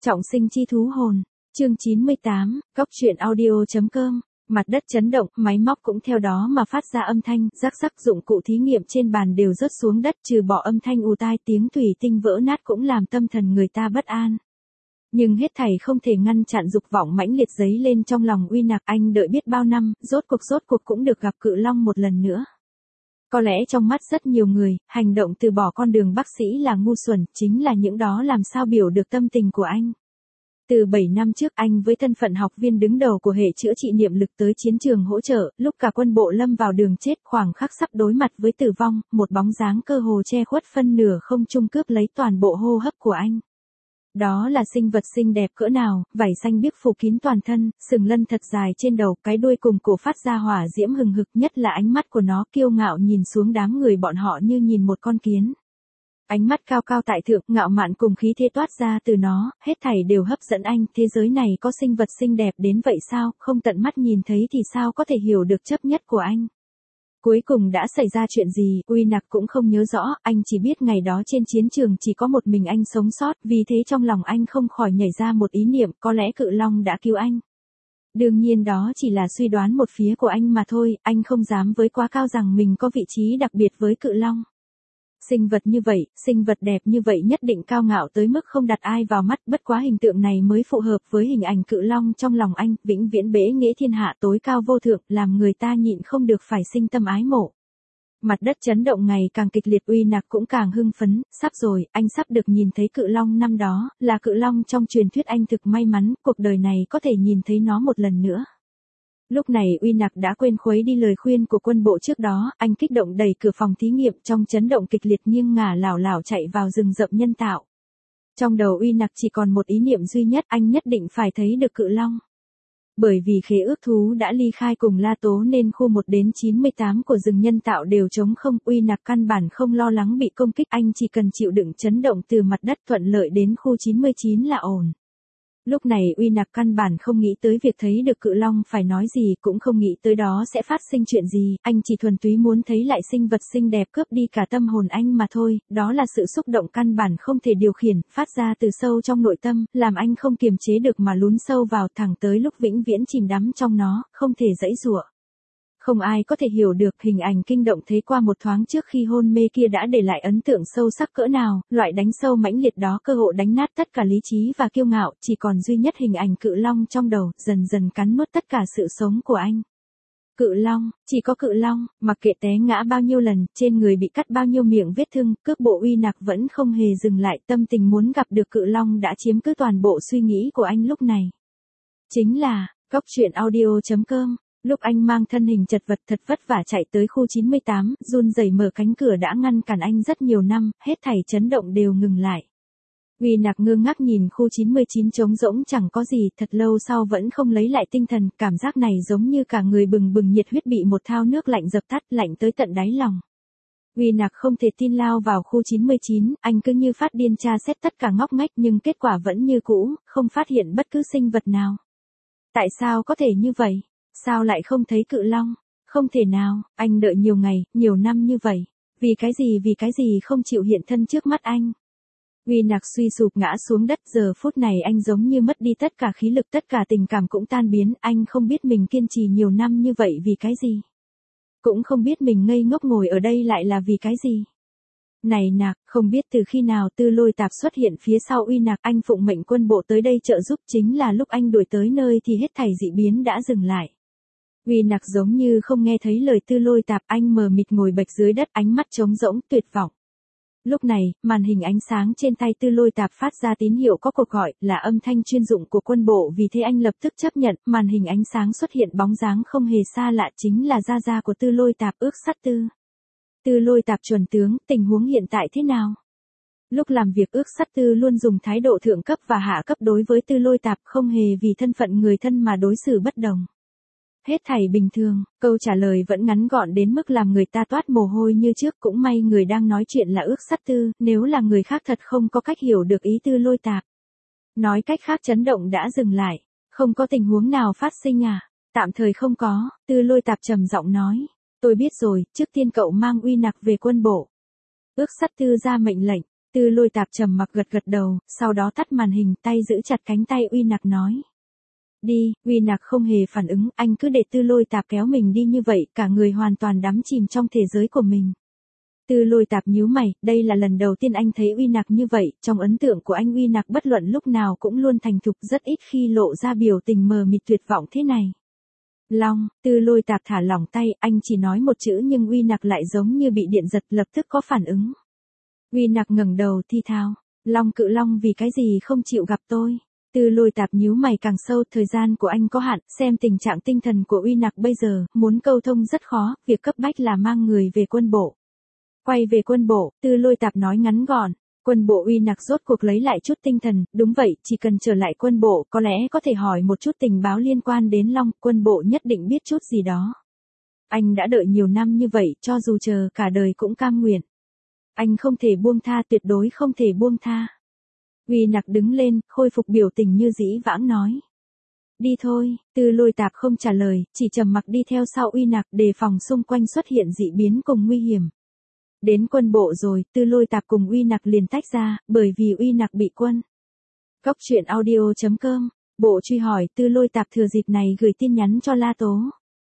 Trọng sinh chi thú hồn, chương 98, Cóc truyện audio.com. Mặt đất chấn động, máy móc cũng theo đó mà phát ra âm thanh, rắc rắc, dụng cụ thí nghiệm trên bàn đều rớt xuống đất, trừ bỏ âm thanh ù tai, tiếng thủy tinh vỡ nát cũng làm tâm thần người ta bất an. Nhưng hết thảy không thể ngăn chặn dục vọng mãnh liệt dấy lên trong lòng Uy Nạc. Anh đợi biết bao năm, rốt cuộc cũng được gặp Cự Long một lần nữa. Có lẽ trong mắt rất nhiều người, hành động từ bỏ con đường bác sĩ là ngu xuẩn, chính là những đó làm sao biểu được tâm tình của anh. Từ 7 năm trước, anh với thân phận học viên đứng đầu của hệ chữa trị niệm lực tới chiến trường hỗ trợ, lúc cả quân bộ lâm vào đường chết, khoảng khắc sắp đối mặt với tử vong, một bóng dáng cơ hồ che khuất phân nửa không trung cướp lấy toàn bộ hô hấp của anh. Đó là sinh vật xinh đẹp cỡ nào, vảy xanh biếc phủ kín toàn thân, sừng lân thật dài trên đầu, cái đuôi cùng cổ phát ra hỏa diễm hừng hực, nhất là ánh mắt của nó kiêu ngạo nhìn xuống đám người bọn họ như nhìn một con kiến. Ánh mắt cao cao tại thượng, ngạo mạn cùng khí thế toát ra từ nó, hết thảy đều hấp dẫn anh. Thế giới này có sinh vật xinh đẹp đến vậy sao, không tận mắt nhìn thấy thì sao có thể hiểu được chấp nhất của anh. Cuối cùng đã xảy ra chuyện gì, Uy Nạc cũng không nhớ rõ, anh chỉ biết ngày đó trên chiến trường chỉ có một mình anh sống sót, vì thế trong lòng anh không khỏi nhảy ra một ý niệm, có lẽ Cự Long đã cứu anh. Đương nhiên đó chỉ là suy đoán một phía của anh mà thôi, anh không dám với quá cao rằng mình có vị trí đặc biệt với Cự Long. Sinh vật như vậy, sinh vật đẹp như vậy nhất định cao ngạo tới mức không đặt ai vào mắt, bất quá hình tượng này mới phù hợp với hình ảnh Cự Long trong lòng anh, vĩnh viễn bế nghệ thiên hạ tối cao vô thượng, làm người ta nhịn không được phải sinh tâm ái mộ. Mặt đất chấn động ngày càng kịch liệt, Uy Nạc cũng càng hưng phấn, sắp rồi, anh sắp được nhìn thấy Cự Long năm đó, là Cự Long trong truyền thuyết, anh thực may mắn, cuộc đời này có thể nhìn thấy nó một lần nữa. Lúc này Uy Nạc đã quên khuấy đi lời khuyên của quân bộ trước đó, anh kích động đẩy cửa phòng thí nghiệm, trong chấn động kịch liệt nghiêng ngả lảo đảo chạy vào rừng rậm nhân tạo. Trong đầu Uy Nạc chỉ còn một ý niệm duy nhất, anh nhất định phải thấy được Cự Long. Bởi vì khế ước thú đã ly khai cùng La Tố nên khu 1 đến 98 của rừng nhân tạo đều trống không, Uy Nạc căn bản không lo lắng bị công kích, anh chỉ cần chịu đựng chấn động từ mặt đất thuận lợi đến khu 99 là ổn. Lúc này Uy Nạc căn bản không nghĩ tới việc thấy được Cự Long phải nói gì, cũng không nghĩ tới đó sẽ phát sinh chuyện gì, anh chỉ thuần túy muốn thấy lại sinh vật xinh đẹp cướp đi cả tâm hồn anh mà thôi, đó là sự xúc động căn bản không thể điều khiển, phát ra từ sâu trong nội tâm, làm anh không kiềm chế được mà lún sâu vào thẳng tới lúc vĩnh viễn chìm đắm trong nó, không thể giãy giụa. Không ai có thể hiểu được hình ảnh kinh động thấy qua một thoáng trước khi hôn mê kia đã để lại ấn tượng sâu sắc cỡ nào, loại đánh sâu mãnh liệt đó cơ hội đánh nát tất cả lý trí và kiêu ngạo, chỉ còn duy nhất hình ảnh Cự Long trong đầu, dần dần cắn nuốt tất cả sự sống của anh. Cự Long, chỉ có Cự Long, mặc kệ té ngã bao nhiêu lần, trên người bị cắt bao nhiêu miệng vết thương, cước bộ Uy Nạc vẫn không hề dừng lại, tâm tình muốn gặp được Cự Long đã chiếm cứ toàn bộ suy nghĩ của anh lúc này. Chính là, Cóc truyện audio.com. Lúc anh mang thân hình chật vật thật vất vả chạy tới khu 98, run rẩy mở cánh cửa đã ngăn cản anh rất nhiều năm, hết thảy chấn động đều ngừng lại. Uy Nạc ngơ ngác nhìn khu 99 trống rỗng chẳng có gì, thật lâu sau vẫn không lấy lại tinh thần, cảm giác này giống như cả người bừng bừng nhiệt huyết bị một thao nước lạnh dập tắt, lạnh tới tận đáy lòng. Uy Nạc không thể tin lao vào khu 99, anh cứ như phát điên tra xét tất cả ngóc ngách nhưng kết quả vẫn như cũ, không phát hiện bất cứ sinh vật nào. Tại sao có thể như vậy? Sao lại không thấy Cự Long? Không thể nào, anh đợi nhiều ngày, nhiều năm như vậy. Vì cái gì không chịu hiện thân trước mắt anh? Uy Nạc suy sụp ngã xuống đất, giờ phút này anh giống như mất đi tất cả khí lực, tất cả tình cảm cũng tan biến, anh không biết mình kiên trì nhiều năm như vậy vì cái gì. Cũng không biết mình ngây ngốc ngồi ở đây lại là vì cái gì. Này Nạc, không biết từ khi nào Tư Lôi Tạp xuất hiện phía sau Uy Nạc, anh phụng mệnh quân bộ tới đây trợ giúp, chính là lúc anh đuổi tới nơi thì hết thảy dị biến đã dừng lại. Uy Nạc giống như không nghe thấy lời Tư Lôi Tạp, anh mờ mịt ngồi bệt dưới đất, ánh mắt trống rỗng, tuyệt vọng. Lúc này, màn hình ánh sáng trên tay Tư Lôi Tạp phát ra tín hiệu có cuộc gọi, là âm thanh chuyên dụng của quân bộ, vì thế anh lập tức chấp nhận, màn hình ánh sáng xuất hiện bóng dáng không hề xa lạ, chính là gia gia của Tư Lôi Tạp, Ước Sắt Tư. Tư Lôi Tạp chuẩn tướng, tình huống hiện tại thế nào? Lúc làm việc Ước Sắt Tư luôn dùng thái độ thượng cấp và hạ cấp đối với Tư Lôi Tạp, không hề vì thân phận người thân mà đối xử bất đồng. Hết thảy bình thường, câu trả lời vẫn ngắn gọn đến mức làm người ta toát mồ hôi như trước, cũng may người đang nói chuyện là Ước Sắt Tư, nếu là người khác thật không có cách hiểu được ý Tư Lôi Tạp. Nói cách khác chấn động đã dừng lại, không có tình huống nào phát sinh à? Tạm thời không có, Tư Lôi Tạp trầm giọng nói, tôi biết rồi, trước tiên cậu mang Uy Nạc về quân bộ. Ước Sắt Tư ra mệnh lệnh, Tư Lôi Tạp trầm mặc gật gật đầu, sau đó tắt màn hình, tay giữ chặt cánh tay Uy Nặc nói. Đi, Uy Nặc không hề phản ứng, anh cứ để Tư Lôi Tạp kéo mình đi như vậy, cả người hoàn toàn đắm chìm trong thế giới của mình. Tư Lôi Tạp nhíu mày, đây là lần đầu tiên anh thấy Uy Nặc như vậy, trong ấn tượng của anh Uy Nặc bất luận lúc nào cũng luôn thành thục, rất ít khi lộ ra biểu tình mờ mịt tuyệt vọng thế này. Long, Tư Lôi Tạp thả lỏng tay, anh chỉ nói một chữ nhưng Uy Nặc lại giống như bị điện giật, lập tức có phản ứng. Uy Nặc ngẩng đầu thi thào, Long Cự Long vì cái gì không chịu gặp tôi? Tư Lôi Tạp nhíu mày càng sâu, thời gian của anh có hạn, xem tình trạng tinh thần của Uy Nặc bây giờ, muốn câu thông rất khó, việc cấp bách là mang người về quân bộ. Quay về quân bộ, Tư Lôi Tạp nói ngắn gọn, quân bộ. Uy Nặc rốt cuộc lấy lại chút tinh thần, đúng vậy, chỉ cần trở lại quân bộ, có lẽ có thể hỏi một chút tình báo liên quan đến Long, quân bộ nhất định biết chút gì đó. Anh đã đợi nhiều năm như vậy, cho dù chờ cả đời cũng cam nguyện. Anh không thể buông tha, tuyệt đối không thể buông tha. Uy Nặc đứng lên, khôi phục biểu tình như dĩ vãng nói. Đi thôi, Tư Lôi Tạp không trả lời, chỉ trầm mặc đi theo sau Uy Nặc, đề phòng xung quanh xuất hiện dị biến cùng nguy hiểm. Đến quân bộ rồi, Tư Lôi Tạp cùng Uy Nặc liền tách ra, bởi vì Uy Nặc bị quân. Cóc truyện audio.com, bộ truy hỏi. Tư Lôi Tạp thừa dịp này gửi tin nhắn cho La Tố.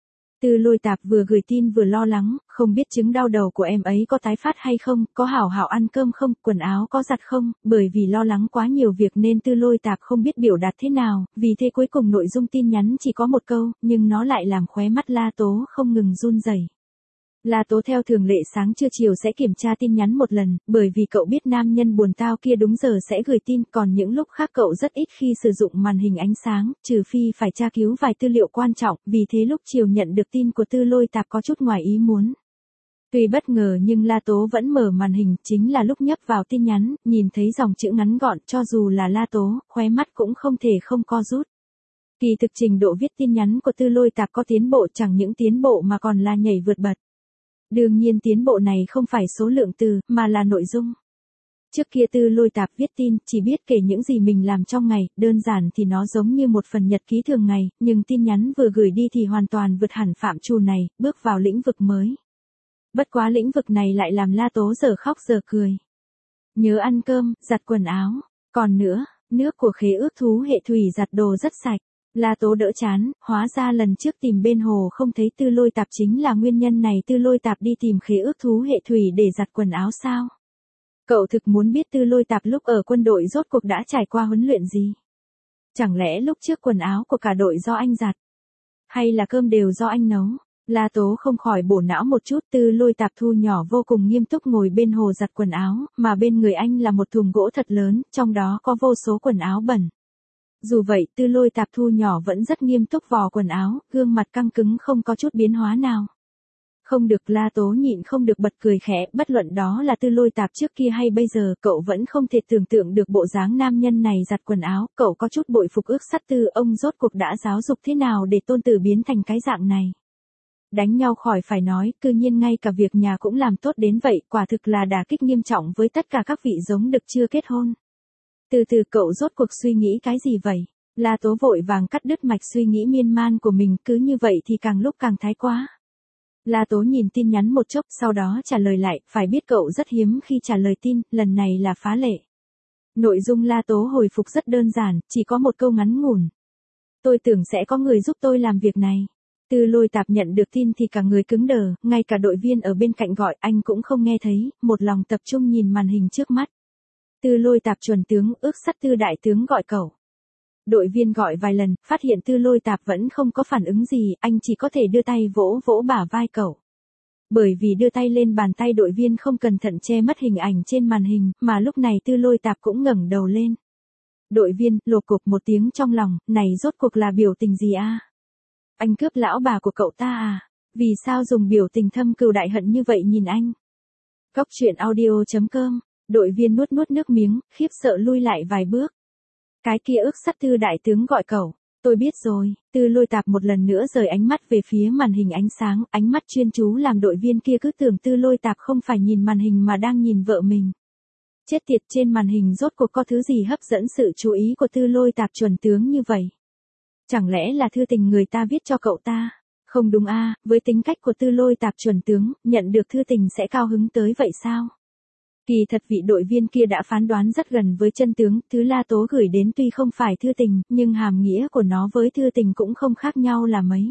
Tư Lôi Tạp vừa gửi tin vừa lo lắng, không biết chứng đau đầu của em ấy có tái phát hay không, có hảo hảo ăn cơm không, quần áo có giặt không, bởi vì lo lắng quá nhiều việc nên Tư Lôi Tạp không biết biểu đạt thế nào, vì thế cuối cùng nội dung tin nhắn chỉ có một câu, nhưng nó lại làm khóe mắt La Tố không ngừng run rẩy. La Tố theo thường lệ sáng trưa chiều sẽ kiểm tra tin nhắn một lần, bởi vì cậu biết nam nhân buồn tao kia đúng giờ sẽ gửi tin, còn những lúc khác cậu rất ít khi sử dụng màn hình ánh sáng, trừ phi phải tra cứu vài tư liệu quan trọng, vì thế lúc chiều nhận được tin của Tư Lôi Tạp có chút ngoài ý muốn. Tuy bất ngờ nhưng La Tố vẫn mở màn hình, chính là lúc nhấp vào tin nhắn, nhìn thấy dòng chữ ngắn gọn, cho dù là La Tố, khóe mắt cũng không thể không co rút. Kỳ thực trình độ viết tin nhắn của Tư Lôi Tạp có tiến bộ, chẳng những tiến bộ mà còn là nhảy vượt bật. Đương nhiên tiến bộ này không phải số lượng từ, mà là nội dung. Trước kia Tư Lôi Tạp viết tin, chỉ biết kể những gì mình làm trong ngày, đơn giản thì nó giống như một phần nhật ký thường ngày, nhưng tin nhắn vừa gửi đi thì hoàn toàn vượt hẳn phạm trù này, bước vào lĩnh vực mới. Bất quá lĩnh vực này lại làm La Tố giờ khóc giờ cười. Nhớ ăn cơm, giặt quần áo, còn nữa, nước của khế ước thú hệ thủy giặt đồ rất sạch. La Tố đỡ chán, hóa ra lần trước tìm bên hồ không thấy Tư Lôi Tạp chính là nguyên nhân này. Tư Lôi Tạp đi tìm khế ước thú hệ thủy để giặt quần áo sao? Cậu thực muốn biết Tư Lôi Tạp lúc ở quân đội rốt cuộc đã trải qua huấn luyện gì? Chẳng lẽ lúc trước quần áo của cả đội do anh giặt? Hay là cơm đều do anh nấu? La Tố không khỏi bổ não một chút. Tư Lôi Tạp thu nhỏ vô cùng nghiêm túc ngồi bên hồ giặt quần áo, mà bên người anh là một thùng gỗ thật lớn, trong đó có vô số quần áo bẩn. Dù vậy, Tư Lôi Tạp thu nhỏ vẫn rất nghiêm túc vò quần áo, gương mặt căng cứng không có chút biến hóa nào. Không được, La Tố nhịn không được bật cười khẽ, bất luận đó là Tư Lôi Tạp trước kia hay bây giờ, cậu vẫn không thể tưởng tượng được bộ dáng nam nhân này giặt quần áo, cậu có chút bội phục ước sắt Tư, ông rốt cuộc đã giáo dục thế nào để tôn tử biến thành cái dạng này. Đánh nhau khỏi phải nói, cư nhiên ngay cả việc nhà cũng làm tốt đến vậy, quả thực là đả kích nghiêm trọng với tất cả các vị giống đực chưa kết hôn. Từ từ, cậu rốt cuộc suy nghĩ cái gì vậy? La Tố vội vàng cắt đứt mạch suy nghĩ miên man của mình, cứ như vậy thì càng lúc càng thái quá. La Tố nhìn tin nhắn một chốc, sau đó trả lời lại, phải biết cậu rất hiếm khi trả lời tin, lần này là phá lệ. Nội dung La Tố hồi phục rất đơn giản, chỉ có một câu ngắn ngủn. Tôi tưởng sẽ có người giúp tôi làm việc này. Tư Lôi Tạp nhận được tin thì cả người cứng đờ, ngay cả đội viên ở bên cạnh gọi anh cũng không nghe thấy, một lòng tập trung nhìn màn hình trước mắt. Tư Lôi Tạp chuẩn tướng, ước sắt Tư đại tướng gọi cậu. Đội viên gọi vài lần, phát hiện Tư Lôi Tạp vẫn không có phản ứng gì, anh chỉ có thể đưa tay vỗ vỗ bả vai cậu. Bởi vì đưa tay lên bàn tay đội viên không cẩn thận che mất hình ảnh trên màn hình, mà lúc này Tư Lôi Tạp cũng ngẩng đầu lên. Đội viên, lột cục một tiếng trong lòng, này rốt cuộc là biểu tình gì a? Anh cướp lão bà của cậu ta à? Vì sao dùng biểu tình thâm cừu đại hận như vậy nhìn anh? Cóc truyện audio.com, đội viên nuốt nuốt nước miếng, khiếp sợ lui lại vài bước. Cái kia ước sắt Tư đại tướng gọi cậu, tôi biết rồi. Tư Lôi Tạp một lần nữa rời ánh mắt về phía màn hình ánh sáng, ánh mắt chuyên chú làm đội viên kia cứ tưởng Tư Lôi Tạp không phải nhìn màn hình mà đang nhìn vợ mình. Chết tiệt, trên màn hình rốt cuộc có thứ gì hấp dẫn sự chú ý của Tư Lôi Tạp chuẩn tướng như vậy? Chẳng lẽ là thư tình người ta viết cho cậu ta? Không đúng a, với tính cách của Tư Lôi Tạp chuẩn tướng, nhận được thư tình sẽ cao hứng tới vậy sao? Kỳ thật vị đội viên kia đã phán đoán rất gần với chân tướng, thứ La Tố gửi đến tuy không phải thư tình, nhưng hàm nghĩa của nó với thư tình cũng không khác nhau là mấy.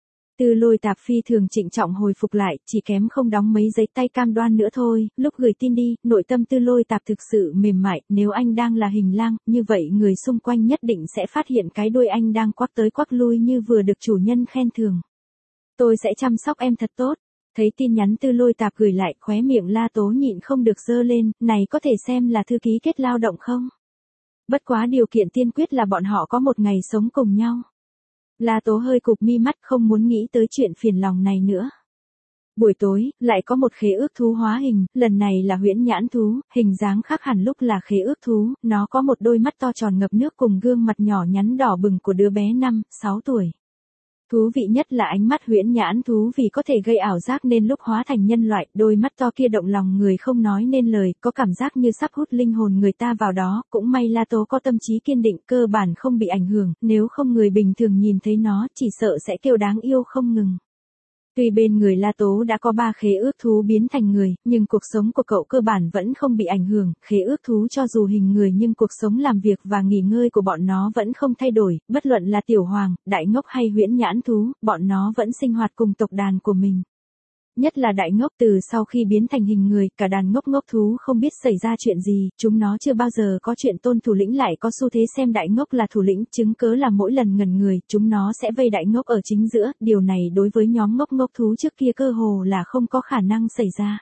Tư Lôi Tạp phi thường trịnh trọng hồi phục lại, chỉ kém không đóng mấy giấy tay cam đoan nữa thôi, lúc gửi tin đi, nội tâm Tư Lôi Tạp thực sự mềm mại, nếu anh đang là hình lang, như vậy người xung quanh nhất định sẽ phát hiện cái đuôi anh đang quắc tới quắc lui như vừa được chủ nhân khen thưởng. Tôi sẽ chăm sóc em thật tốt. Thấy tin nhắn Tư Lôi Tạp gửi lại, khóe miệng La Tố nhịn không được giơ lên, này có thể xem là thư ký kết lao động không? Bất quá điều kiện tiên quyết là bọn họ có một ngày sống cùng nhau. La Tố hơi cụp mi mắt, không muốn nghĩ tới chuyện phiền lòng này nữa. Buổi tối, lại có một khế ước thú hóa hình, lần này là huyễn nhãn thú, hình dáng khác hẳn lúc là khế ước thú, nó có một đôi mắt to tròn ngập nước cùng gương mặt nhỏ nhắn đỏ bừng của đứa bé 5-6 tuổi. Thú vị nhất là ánh mắt huyễn nhãn thú vì có thể gây ảo giác nên lúc hóa thành nhân loại, đôi mắt to kia động lòng người không nói nên lời, có cảm giác như sắp hút linh hồn người ta vào đó, cũng may La Tố có tâm trí kiên định, cơ bản không bị ảnh hưởng, nếu không người bình thường nhìn thấy nó, chỉ sợ sẽ kêu đáng yêu không ngừng. Tuy bên người La Tố đã có 3 khế ước thú biến thành người, nhưng cuộc sống của cậu cơ bản vẫn không bị ảnh hưởng, khế ước thú cho dù hình người nhưng cuộc sống làm việc và nghỉ ngơi của bọn nó vẫn không thay đổi, bất luận là tiểu hoàng, đại ngốc hay huyễn nhãn thú, bọn nó vẫn sinh hoạt cùng tộc đàn của mình. Nhất là đại ngốc, từ sau khi biến thành hình người, cả đàn ngốc ngốc thú không biết xảy ra chuyện gì, chúng nó chưa bao giờ có chuyện tôn thủ lĩnh lại có xu thế xem đại ngốc là thủ lĩnh, chứng cớ là mỗi lần ngẩn người, chúng nó sẽ vây đại ngốc ở chính giữa, điều này đối với nhóm ngốc ngốc thú trước kia cơ hồ là không có khả năng xảy ra.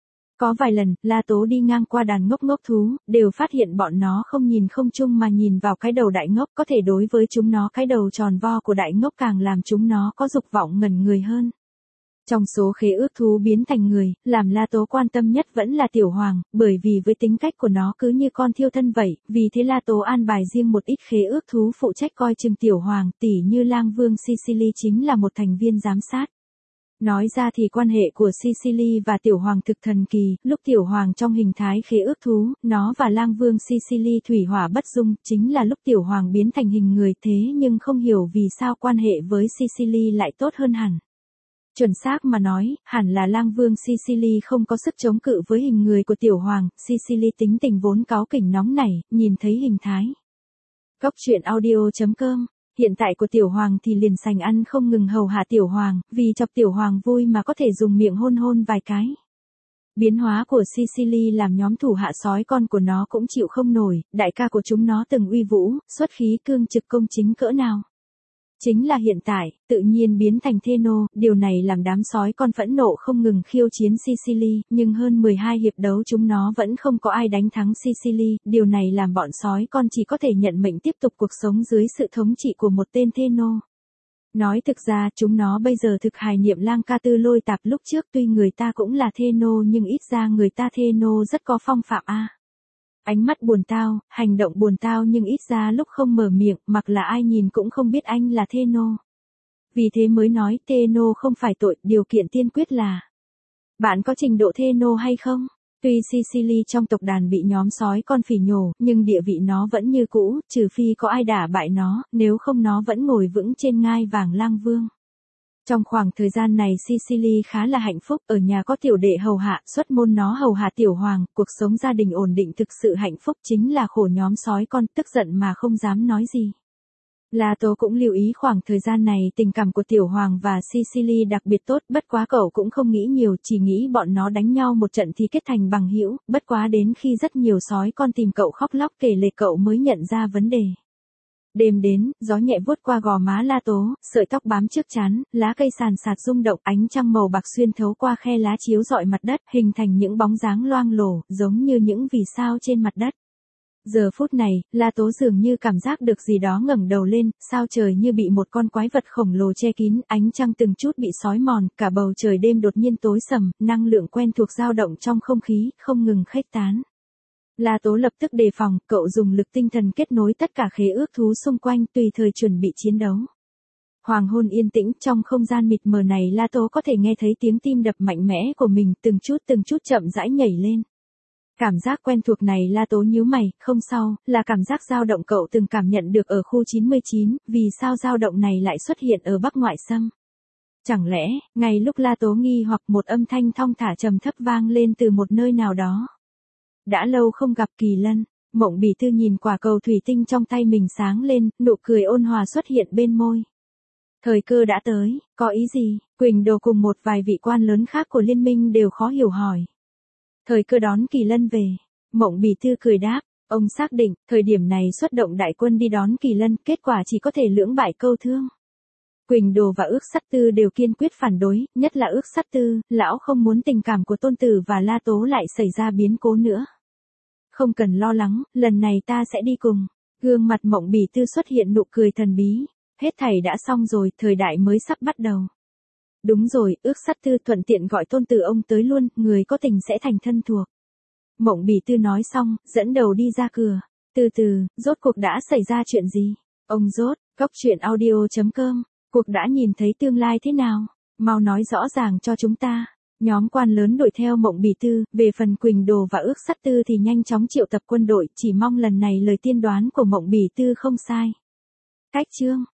Có vài lần, La Tố đi ngang qua đàn ngốc ngốc thú, đều phát hiện bọn nó không nhìn không chung mà nhìn vào cái đầu đại ngốc, có thể đối với chúng nó cái đầu tròn vo của đại ngốc càng làm chúng nó có dục vọng ngẩn người hơn. Trong số khế ước thú biến thành người, làm La Tố quan tâm nhất vẫn là tiểu hoàng, bởi vì với tính cách của nó cứ như con thiêu thân vậy, vì thế La Tố an bài riêng một ít khế ước thú phụ trách coi chừng tiểu hoàng, tỉ như lang vương Sicily chính là một thành viên giám sát. Nói ra thì quan hệ của Sicily và tiểu hoàng thực thần kỳ, lúc tiểu hoàng trong hình thái khế ước thú, nó và lang vương Sicily thủy hỏa bất dung, chính là lúc tiểu hoàng biến thành hình người, thế nhưng không hiểu vì sao quan hệ với Sicily lại tốt hơn hẳn. Chuẩn xác mà nói, hẳn là lang vương Sicily không có sức chống cự với hình người của tiểu hoàng, Sicily tính tình vốn cáu kỉnh nóng nảy, nhìn thấy hình thái. Góc truyện audio.com, hiện tại của tiểu hoàng thì liền sành ăn không ngừng hầu hạ tiểu hoàng, vì chọc tiểu hoàng vui mà có thể dùng miệng hôn hôn vài cái. Biến hóa của Sicily làm nhóm thủ hạ sói con của nó cũng chịu không nổi, đại ca của chúng nó từng uy vũ, xuất khí cương trực công chính cỡ nào. Chính là hiện tại, tự nhiên biến thành Theno, điều này làm đám sói con phẫn nộ không ngừng khiêu chiến Sicily, nhưng hơn 12 hiệp đấu chúng nó vẫn không có ai đánh thắng Sicily, điều này làm bọn sói con chỉ có thể nhận mệnh tiếp tục cuộc sống dưới sự thống trị của một tên Theno. Nói thực ra, chúng nó bây giờ thực hài niệm lang ca Tư Lôi Tạp lúc trước, tuy người ta cũng là Theno nhưng ít ra người ta Theno rất có phong phạm a. Ánh mắt buồn tao, hành động buồn tao nhưng ít ra lúc không mở miệng, mặc là ai nhìn cũng không biết anh là Theno. Vì thế mới nói Theno không phải tội, điều kiện tiên quyết là bạn có trình độ Theno hay không? Tuy Sicily trong tộc đàn bị nhóm sói con phỉ nhổ, nhưng địa vị nó vẫn như cũ, trừ phi có ai đả bại nó, nếu không nó vẫn ngồi vững trên ngai vàng lang vương. Trong khoảng thời gian này Sicily khá là hạnh phúc, ở nhà có tiểu đệ hầu hạ, xuất môn nó hầu hạ tiểu hoàng, cuộc sống gia đình ổn định thực sự hạnh phúc, chính là khổ nhóm sói con, tức giận mà không dám nói gì. La Tố cũng lưu ý khoảng thời gian này tình cảm của tiểu hoàng và Sicily đặc biệt tốt, bất quá cậu cũng không nghĩ nhiều, chỉ nghĩ bọn nó đánh nhau một trận thì kết thành bằng hữu, bất quá đến khi rất nhiều sói con tìm cậu khóc lóc kể lể cậu mới nhận ra vấn đề. Đêm đến, gió nhẹ vuốt qua gò má La Tố, sợi tóc bám trước trán, lá cây sàn sạt rung động, ánh trăng màu bạc xuyên thấu qua khe lá chiếu rọi mặt đất, hình thành những bóng dáng loang lổ, giống như những vì sao trên mặt đất. Giờ phút này, La Tố dường như cảm giác được gì đó ngẩng đầu lên, sao trời như bị một con quái vật khổng lồ che kín, ánh trăng từng chút bị xói mòn, cả bầu trời đêm đột nhiên tối sầm, năng lượng quen thuộc dao động trong không khí, không ngừng khuếch tán. La Tố lập tức đề phòng, cậu dùng lực tinh thần kết nối tất cả khế ước thú xung quanh tùy thời chuẩn bị chiến đấu. Hoàng hôn yên tĩnh, trong không gian mịt mờ này La Tố có thể nghe thấy tiếng tim đập mạnh mẽ của mình từng chút chậm rãi nhảy lên. Cảm giác quen thuộc này La Tố nhíu mày, không sao, là cảm giác dao động cậu từng cảm nhận được ở khu 99, vì sao dao động này lại xuất hiện ở Bắc Ngoại Xâm? Chẳng lẽ, ngay lúc La Tố nghi hoặc một âm thanh thong thả trầm thấp vang lên từ một nơi nào đó? Đã lâu không gặp Kỳ Lân, Mộng Bì Tư nhìn quả cầu thủy tinh trong tay mình sáng lên, nụ cười ôn hòa xuất hiện bên môi. Thời cơ đã tới, có ý gì? Quỳnh Đồ cùng một vài vị quan lớn khác của liên minh đều khó hiểu hỏi. Thời cơ đón Kỳ Lân về. Mộng Bì Tư cười đáp, ông xác định, thời điểm này xuất động đại quân đi đón Kỳ Lân, kết quả chỉ có thể lưỡng bại câu thương. Quỳnh Đồ và Ước Sắt Tư đều kiên quyết phản đối, nhất là Ước Sắt Tư, lão không muốn tình cảm của Tôn Tử và La Tố lại xảy ra biến cố nữa. Không cần lo lắng, lần này ta sẽ đi cùng. Gương mặt Mộng Bì Tư xuất hiện nụ cười thần bí. Hết thảy đã xong rồi, thời đại mới sắp bắt đầu. Đúng rồi, Ước Sắt Tư thuận tiện gọi Tôn Tử ông tới luôn, người có tình sẽ thành thân thuộc. Mộng Bì Tư nói xong, dẫn đầu đi ra cửa. Từ từ, rốt cuộc đã xảy ra chuyện gì? Ông rốt, coctruyện.audio.com. Cuộc đã nhìn thấy tương lai thế nào? Mau nói rõ ràng cho chúng ta. Nhóm quan lớn đuổi theo Mộng Bì Tư, về phần Quỳnh Đồ và Ước Sắt Tư thì nhanh chóng triệu tập quân đội, chỉ mong lần này lời tiên đoán của Mộng Bì Tư không sai. Cách chương